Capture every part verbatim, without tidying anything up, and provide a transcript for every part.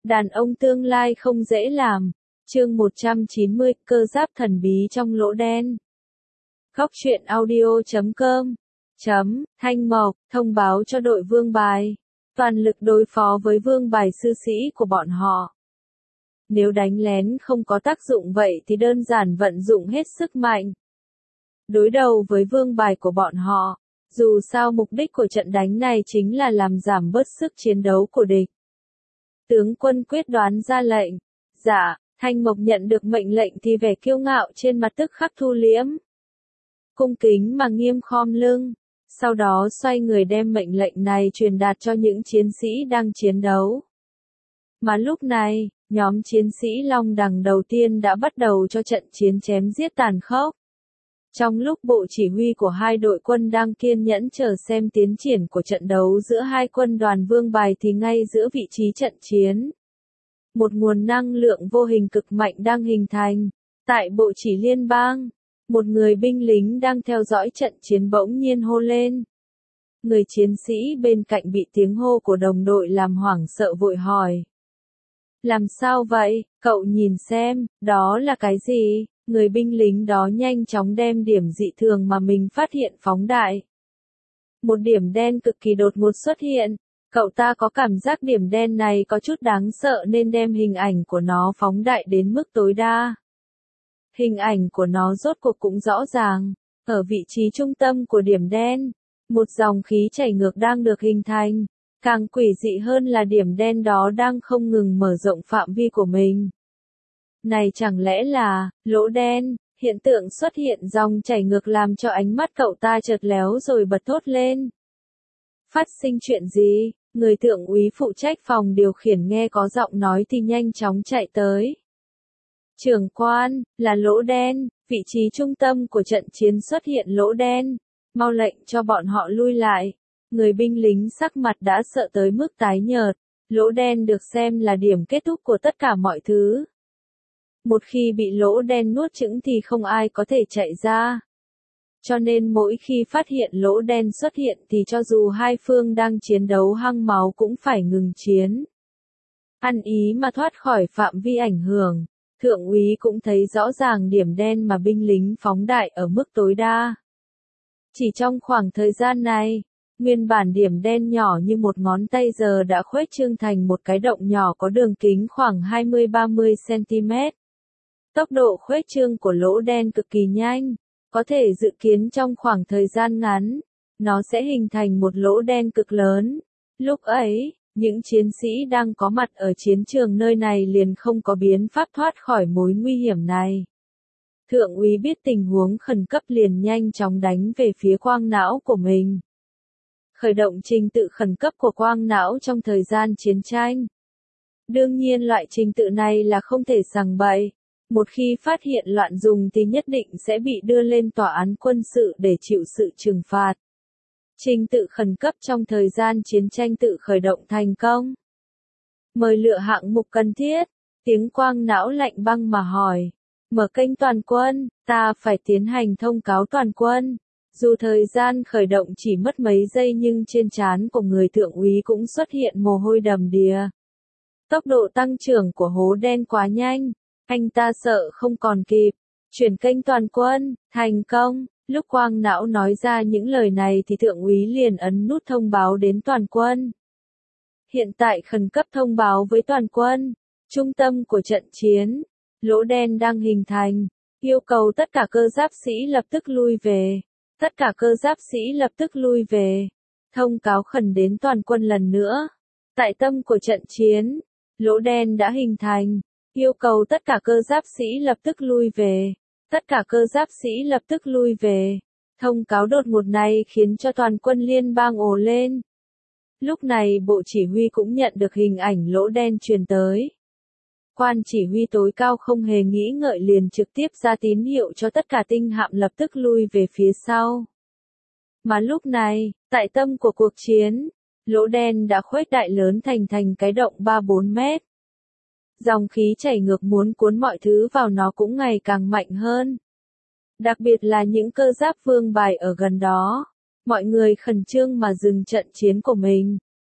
Đàn ông tương lai không dễ làm. Chương một trăm chín mươi, cơ giáp thần bí trong lỗ đen. Góc truyện audio chấm com. Chấm, Thanh Mộc, thông báo cho đội vương bài. Toàn lực đối phó với vương bài sư sĩ của bọn họ. Nếu đánh lén không có tác dụng vậy thì đơn giản vận dụng hết sức mạnh. Đối đầu với vương bài của bọn họ. Dù sao mục đích của trận đánh này chính là làm giảm bớt sức chiến đấu của địch. Tướng quân quyết đoán ra lệnh. Dạ, Thanh Mộc nhận được mệnh lệnh thì vẻ kiêu ngạo trên mặt tức khắc thu liễm. Cung kính mà nghiêm khom lưng. Sau đó xoay người đem mệnh lệnh này truyền đạt cho những chiến sĩ đang chiến đấu. Mà lúc này, nhóm chiến sĩ Long Đằng đầu tiên đã bắt đầu cho trận chiến chém giết tàn khốc. Trong lúc bộ chỉ huy của hai đội quân đang kiên nhẫn chờ xem tiến triển của trận đấu giữa hai quân đoàn vương bài thì ngay giữa vị trí trận chiến. Một nguồn năng lượng vô hình cực mạnh đang hình thành. Tại bộ chỉ liên bang, một người binh lính đang theo dõi trận chiến bỗng nhiên hô lên. Người chiến sĩ bên cạnh bị tiếng hô của đồng đội làm hoảng sợ vội hỏi. Làm sao vậy, cậu nhìn xem, đó là cái gì? Người binh lính đó nhanh chóng đem điểm dị thường mà mình phát hiện phóng đại. Một điểm đen cực kỳ đột ngột xuất hiện. Cậu ta có cảm giác điểm đen này có chút đáng sợ nên đem hình ảnh của nó phóng đại đến mức tối đa. Hình ảnh của nó rốt cuộc cũng rõ ràng. Ở vị trí trung tâm của điểm đen, một dòng khí chảy ngược đang được hình thành. Càng quỷ dị hơn là điểm đen đó đang không ngừng mở rộng phạm vi của mình. Này chẳng lẽ là, lỗ đen, hiện tượng xuất hiện dòng chảy ngược làm cho ánh mắt cậu ta chợt léo rồi bật thốt lên. Phát sinh chuyện gì? Người thượng úy phụ trách phòng điều khiển nghe có giọng nói thì nhanh chóng chạy tới. Trưởng quan, là lỗ đen, vị trí trung tâm của trận chiến xuất hiện lỗ đen, mau lệnh cho bọn họ lui lại. Người binh lính sắc mặt đã sợ tới mức tái nhợt, lỗ đen được xem là điểm kết thúc của tất cả mọi thứ. Một khi bị lỗ đen nuốt chửng thì không ai có thể chạy ra. Cho nên mỗi khi phát hiện lỗ đen xuất hiện thì cho dù hai phương đang chiến đấu hăng máu cũng phải ngừng chiến. Ăn ý mà thoát khỏi phạm vi ảnh hưởng, thượng úy cũng thấy rõ ràng điểm đen mà binh lính phóng đại ở mức tối đa. Chỉ trong khoảng thời gian này, nguyên bản điểm đen nhỏ như một ngón tay giờ đã khuếch trương thành một cái động nhỏ có đường kính khoảng hai mươi đến ba mươi xăng-ti-mét. Tốc độ khuếch trương của lỗ đen cực kỳ nhanh, có thể dự kiến trong khoảng thời gian ngắn, nó sẽ hình thành một lỗ đen cực lớn. Lúc ấy, những chiến sĩ đang có mặt ở chiến trường nơi này liền không có biện pháp thoát khỏi mối nguy hiểm này. Thượng úy biết tình huống khẩn cấp liền nhanh chóng đánh về phía quang não của mình. Khởi động trình tự khẩn cấp của quang não trong thời gian chiến tranh. Đương nhiên loại trình tự này là không thể sằng bậy. Một khi phát hiện loạn dùng thì nhất định sẽ bị đưa lên tòa án quân sự để chịu sự trừng phạt. Trình tự khẩn cấp trong thời gian chiến tranh tự khởi động thành công. Mời lựa hạng mục cần thiết. Tiếng quang não lạnh băng mà hỏi. Mở kênh toàn quân, ta phải tiến hành thông cáo toàn quân. Dù thời gian khởi động chỉ mất mấy giây nhưng trên trán của người thượng úy cũng xuất hiện mồ hôi đầm đìa. Tốc độ tăng trưởng của hố đen quá nhanh. Anh ta sợ không còn kịp. Chuyển kênh toàn quân, thành công. Lúc quang não nói ra những lời này thì thượng úy liền ấn nút thông báo đến toàn quân. Hiện tại khẩn cấp thông báo với toàn quân. Trung tâm của trận chiến. Lỗ đen đang hình thành. Yêu cầu tất cả cơ giáp sĩ lập tức lui về. Tất cả cơ giáp sĩ lập tức lui về. Thông cáo khẩn đến toàn quân lần nữa. Tại tâm của trận chiến. Lỗ đen đã hình thành. Yêu cầu tất cả cơ giáp sĩ lập tức lui về. Tất cả cơ giáp sĩ lập tức lui về. Thông cáo đột ngột này khiến cho toàn quân liên bang ồ lên. Lúc này bộ chỉ huy cũng nhận được hình ảnh lỗ đen truyền tới. Quan chỉ huy tối cao không hề nghĩ ngợi liền trực tiếp ra tín hiệu cho tất cả tinh hạm lập tức lui về phía sau. Mà lúc này, tại tâm của cuộc chiến, lỗ đen đã khuếch đại lớn thành thành cái động ba bốn mét. Dòng khí chảy ngược muốn cuốn mọi thứ vào nó cũng ngày càng mạnh hơn. Đặc biệt là những cơ giáp vương bài ở gần đó. Mọi người khẩn trương mà dừng trận chiến của mình.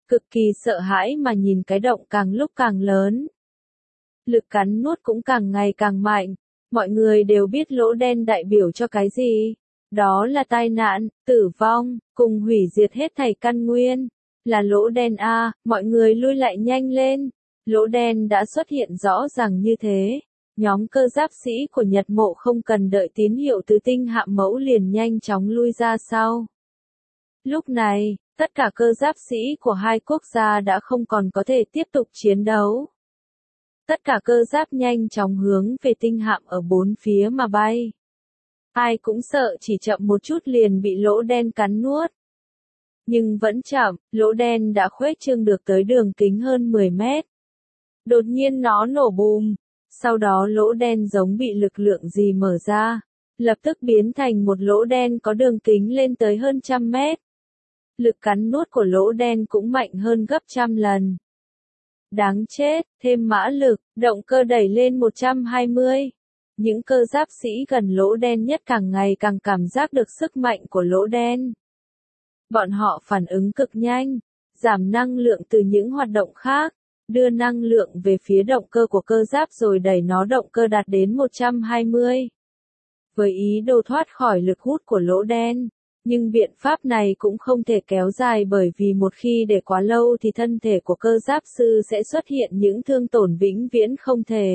cực kỳ sợ hãi mà nhìn cái động càng lúc càng lớn. Lực cắn nuốt cũng càng ngày càng mạnh, mọi người đều biết lỗ đen đại biểu cho cái gì. Đó là tai nạn, tử vong, cùng hủy diệt hết thảy căn nguyên. Là lỗ đen a, mọi người lui lại nhanh lên. Lỗ đen đã xuất hiện rõ ràng như thế. Nhóm cơ giáp sĩ của Nhật Mộ không cần đợi tín hiệu từ tinh hạm mẫu liền nhanh chóng lui ra sau. Lúc này, tất cả cơ giáp sĩ của hai quốc gia đã không còn có thể tiếp tục chiến đấu. Tất cả cơ giáp nhanh chóng hướng về tinh hạm ở bốn phía mà bay. Ai cũng sợ chỉ chậm một chút liền bị lỗ đen cắn nuốt. Nhưng vẫn chậm, lỗ đen đã khuếch trương được tới đường kính hơn mười mét. Đột nhiên nó nổ bùm. Sau đó lỗ đen giống bị lực lượng gì mở ra. Lập tức biến thành một lỗ đen có đường kính lên tới hơn trăm mét. Lực cắn nuốt của lỗ đen cũng mạnh hơn gấp trăm lần. Đáng chết, thêm mã lực, động cơ đẩy lên một trăm hai mươi. Những cơ giáp sĩ gần lỗ đen nhất càng ngày càng cảm giác được sức mạnh của lỗ đen. Bọn họ phản ứng cực nhanh, giảm năng lượng từ những hoạt động khác, đưa năng lượng về phía động cơ của cơ giáp rồi đẩy nó động cơ đạt đến một trăm hai mươi. Với ý đồ thoát khỏi lực hút của lỗ đen. Nhưng biện pháp này cũng không thể kéo dài bởi vì một khi để quá lâu thì thân thể của cơ giáp sư sẽ xuất hiện những thương tổn vĩnh viễn không thể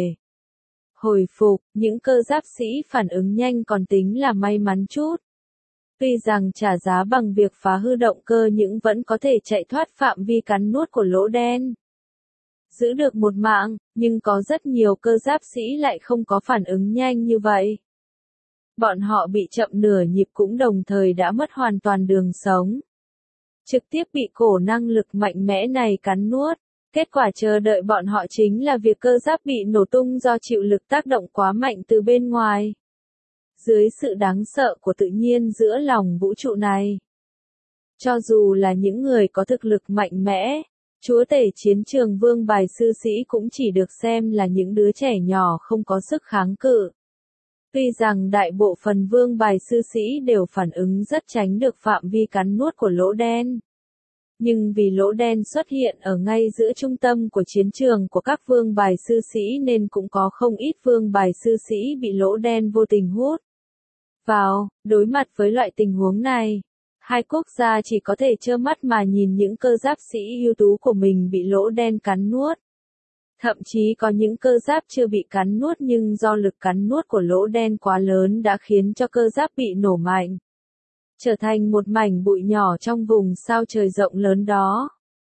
hồi phục. Những cơ giáp sĩ phản ứng nhanh còn tính là may mắn chút. Tuy rằng trả giá bằng việc phá hư động cơ nhưng vẫn có thể chạy thoát phạm vi cắn nuốt của lỗ đen. Giữ được một mạng, nhưng có rất nhiều cơ giáp sĩ lại không có phản ứng nhanh như vậy. Bọn họ bị chậm nửa nhịp cũng đồng thời đã mất hoàn toàn đường sống. Trực tiếp bị cổ năng lực mạnh mẽ này cắn nuốt. Kết quả chờ đợi bọn họ chính là việc cơ giáp bị nổ tung do chịu lực tác động quá mạnh từ bên ngoài. Dưới sự đáng sợ của tự nhiên giữa lòng vũ trụ này. Cho dù là những người có thực lực mạnh mẽ, chúa tể chiến trường vương bài sư sĩ cũng chỉ được xem là những đứa trẻ nhỏ không có sức kháng cự. Tuy rằng đại bộ phần vương bài sư sĩ đều phản ứng rất tránh được phạm vi cắn nuốt của lỗ đen. Nhưng vì lỗ đen xuất hiện ở ngay giữa trung tâm của chiến trường của các vương bài sư sĩ nên cũng có không ít vương bài sư sĩ bị lỗ đen vô tình hút vào. Đối mặt với loại tình huống này, hai quốc gia chỉ có thể trơ mắt mà nhìn những cơ giáp sĩ ưu tú của mình bị lỗ đen cắn nuốt. Thậm chí có những cơ giáp chưa bị cắn nuốt nhưng do lực cắn nuốt của lỗ đen quá lớn đã khiến cho cơ giáp bị nổ mạnh. Trở thành một mảnh bụi nhỏ trong vùng sao trời rộng lớn đó.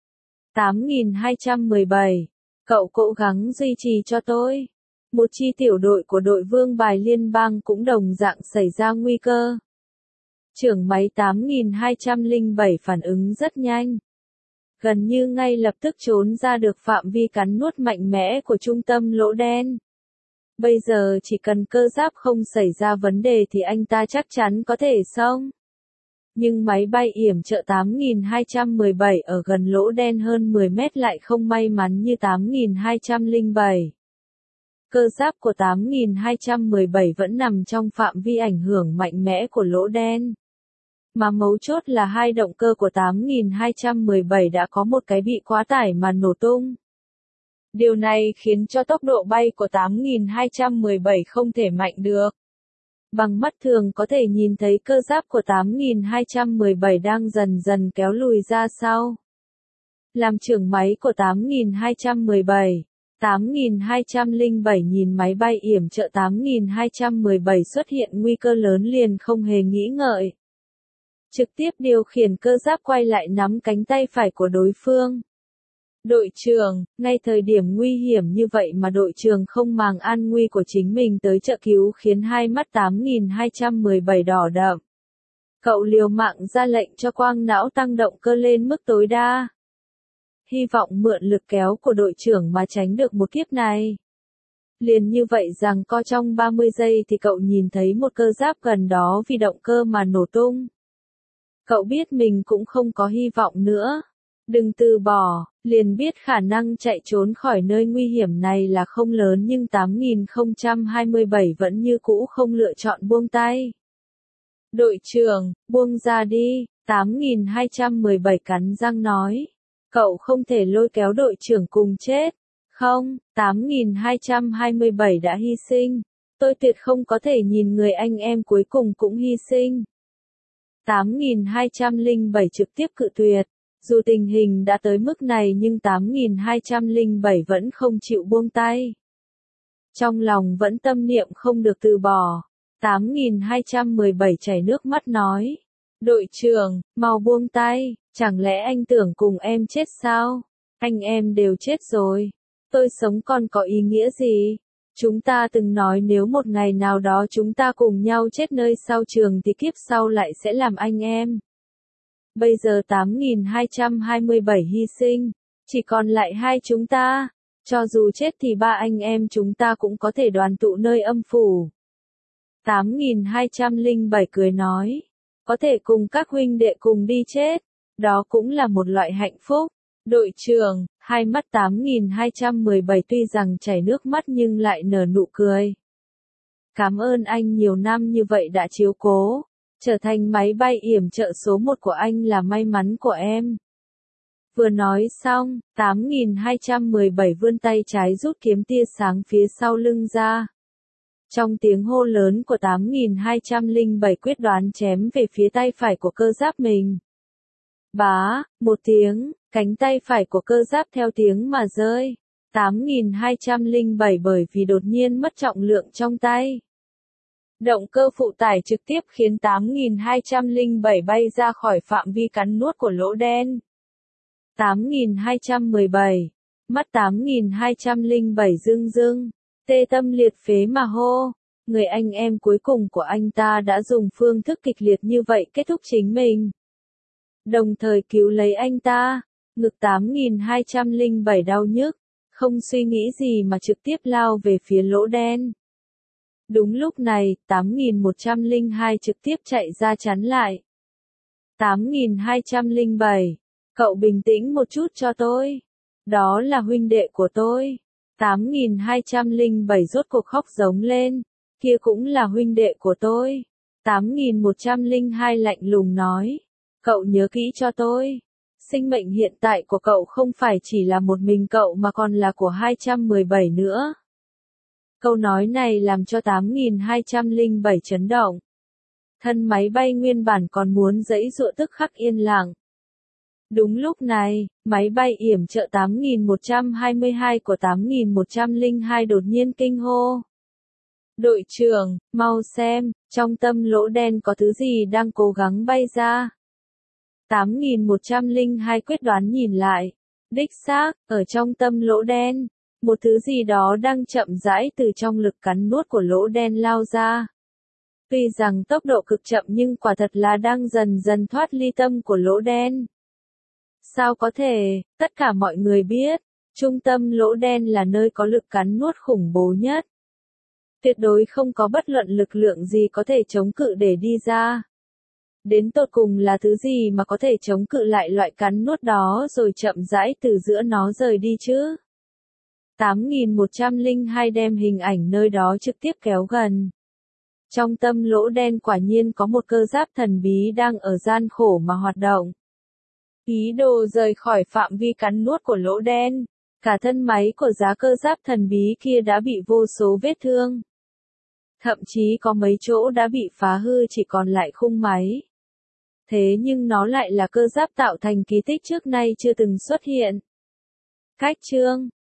tám nghìn hai trăm mười bảy. Cậu cố gắng duy trì cho tôi. Một chi tiểu đội của đội vương bài liên bang cũng đồng dạng xảy ra nguy cơ. Trưởng máy tám nghìn hai trăm lẻ bảy phản ứng rất nhanh. Gần như ngay lập tức trốn ra được phạm vi cắn nuốt mạnh mẽ của trung tâm lỗ đen. Bây giờ chỉ cần cơ giáp không xảy ra vấn đề thì anh ta chắc chắn có thể xong. Nhưng máy bay yểm trợ tám nghìn hai trăm mười bảy ở gần lỗ đen hơn mười mét lại không may mắn như tám nghìn hai trăm lẻ bảy. Cơ giáp của tám nghìn hai trăm mười bảy vẫn nằm trong phạm vi ảnh hưởng mạnh mẽ của lỗ đen. Mà mấu chốt là hai động cơ của tám nghìn hai trăm mười bảy đã có một cái bị quá tải mà nổ tung. Điều này khiến cho tốc độ bay của tám nghìn hai trăm mười bảy không thể mạnh được. Bằng mắt thường có thể nhìn thấy cơ giáp của tám nghìn hai trăm mười bảy đang dần dần kéo lùi ra sau. Làm trưởng máy của tám nghìn hai trăm mười bảy, tám nghìn hai trăm lẻ bảy nhìn máy bay yểm trợ tám nghìn hai trăm mười bảy xuất hiện nguy cơ lớn liền không hề nghĩ ngợi. Trực tiếp điều khiển cơ giáp quay lại nắm cánh tay phải của đối phương. Đội trưởng, ngay thời điểm nguy hiểm như vậy mà đội trưởng không màng an nguy của chính mình tới trợ cứu khiến hai mắt tám nghìn hai trăm mười bảy đỏ đậm. Cậu liều mạng ra lệnh cho quang não tăng động cơ lên mức tối đa. Hy vọng mượn lực kéo của đội trưởng mà tránh được một kiếp này. Liền như vậy rằng co trong ba mươi giây thì cậu nhìn thấy một cơ giáp gần đó vì động cơ mà nổ tung. Cậu biết mình cũng không có hy vọng nữa. Đừng từ bỏ, liền biết khả năng chạy trốn khỏi nơi nguy hiểm này là không lớn nhưng tám nghìn không trăm hai mươi bảy vẫn như cũ không lựa chọn buông tay. Đội trưởng, buông ra đi, tám nghìn hai trăm mười bảy cắn răng nói. Cậu không thể lôi kéo đội trưởng cùng chết. Không, tám nghìn hai trăm hai mươi bảy đã hy sinh. Tôi tuyệt không có thể nhìn người anh em cuối cùng cũng hy sinh. tám nghìn hai trăm lẻ bảy trực tiếp cự tuyệt. Dù tình hình đã tới mức này nhưng tám nghìn hai trăm lẻ bảy vẫn không chịu buông tay. Trong lòng vẫn tâm niệm không được từ bỏ. tám nghìn hai trăm mười bảy chảy nước mắt nói. Đội trưởng, mau buông tay, chẳng lẽ anh tưởng cùng em chết sao? Anh em đều chết rồi. Tôi sống còn có ý nghĩa gì? Chúng ta từng nói nếu một ngày nào đó chúng ta cùng nhau chết nơi sau trường thì kiếp sau lại sẽ làm anh em. Bây giờ tám nghìn hai trăm hai mươi bảy hy sinh, chỉ còn lại hai chúng ta. Cho dù chết thì ba anh em chúng ta cũng có thể đoàn tụ nơi âm phủ. tám nghìn hai trăm lẻ bảy cười nói. Có thể cùng các huynh đệ cùng đi chết. Đó cũng là một loại hạnh phúc. Đội trưởng, hai mắt tám nghìn hai trăm mười bảy tuy rằng chảy nước mắt nhưng lại nở nụ cười. Cảm ơn anh nhiều năm như vậy đã chiếu cố. Trở thành máy bay yểm trợ số một của anh là may mắn của em. Vừa nói xong, tám nghìn hai trăm mười bảy vươn tay trái rút kiếm tia sáng phía sau lưng ra. Trong tiếng hô lớn của tám nghìn hai trăm lẻ bảy quyết đoán chém về phía tay phải của cơ giáp mình. Bá, một tiếng, cánh tay phải của cơ giáp theo tiếng mà rơi. tám nghìn hai trăm lẻ bảy bởi vì đột nhiên mất trọng lượng trong tay. Động cơ phụ tải trực tiếp khiến tám nghìn hai trăm lẻ bảy bay ra khỏi phạm vi cắn nuốt của lỗ đen. tám nghìn hai trăm mười bảy. Mắt tám nghìn hai trăm lẻ bảy rưng rưng, tê tâm liệt phế mà hô. Người anh em cuối cùng của anh ta đã dùng phương thức kịch liệt như vậy kết thúc chính mình. Đồng thời cứu lấy anh ta. Ngực tám nghìn hai trăm lẻ bảy đau nhức, không suy nghĩ gì mà trực tiếp lao về phía lỗ đen. Đúng lúc này, tám nghìn một trăm lẻ hai trực tiếp chạy ra chắn lại. tám nghìn hai trăm lẻ bảy. Cậu bình tĩnh một chút cho tôi. Đó là huynh đệ của tôi. tám nghìn hai trăm lẻ bảy rốt cuộc khóc giống lên. Kia cũng là huynh đệ của tôi. tám nghìn một trăm lẻ hai lạnh lùng nói. Cậu nhớ kỹ cho tôi. Sinh mệnh hiện tại của cậu không phải chỉ là một mình cậu mà còn là của hai trăm mười bảy nữa. Câu nói này làm cho tám nghìn hai trăm lẻ bảy chấn động. Thân máy bay nguyên bản còn muốn giãy giụa tức khắc yên lặng. Đúng lúc này, máy bay yểm trợ tám nghìn một trăm hai mươi hai của tám nghìn một trăm lẻ hai đột nhiên kinh hô. Đội trưởng, mau xem, trong tâm lỗ đen có thứ gì đang cố gắng bay ra. tám nghìn một trăm lẻ hai quyết đoán nhìn lại. Đích xác, ở trong tâm lỗ đen, một thứ gì đó đang chậm rãi từ trong lực cắn nuốt của lỗ đen lao ra. Tuy rằng tốc độ cực chậm nhưng quả thật là đang dần dần thoát ly tâm của lỗ đen. Sao có thể, tất cả mọi người biết, trung tâm lỗ đen là nơi có lực cắn nuốt khủng bố nhất. Tuyệt đối không có bất luận lực lượng gì có thể chống cự để đi ra. Đến tột cùng là thứ gì mà có thể chống cự lại loại cắn nuốt đó rồi chậm rãi từ giữa nó rời đi chứ? tám nghìn một trăm lẻ hai đem hình ảnh nơi đó trực tiếp kéo gần. Trong tâm lỗ đen quả nhiên có một cơ giáp thần bí đang ở gian khổ mà hoạt động. Ý đồ rời khỏi phạm vi cắn nuốt của lỗ đen. Cả thân máy của giá cơ giáp thần bí kia đã bị vô số vết thương. Thậm chí có mấy chỗ đã bị phá hư chỉ còn lại khung máy. Thế nhưng nó lại là cơ giáp tạo thành kỳ tích trước nay chưa từng xuất hiện. Cách chương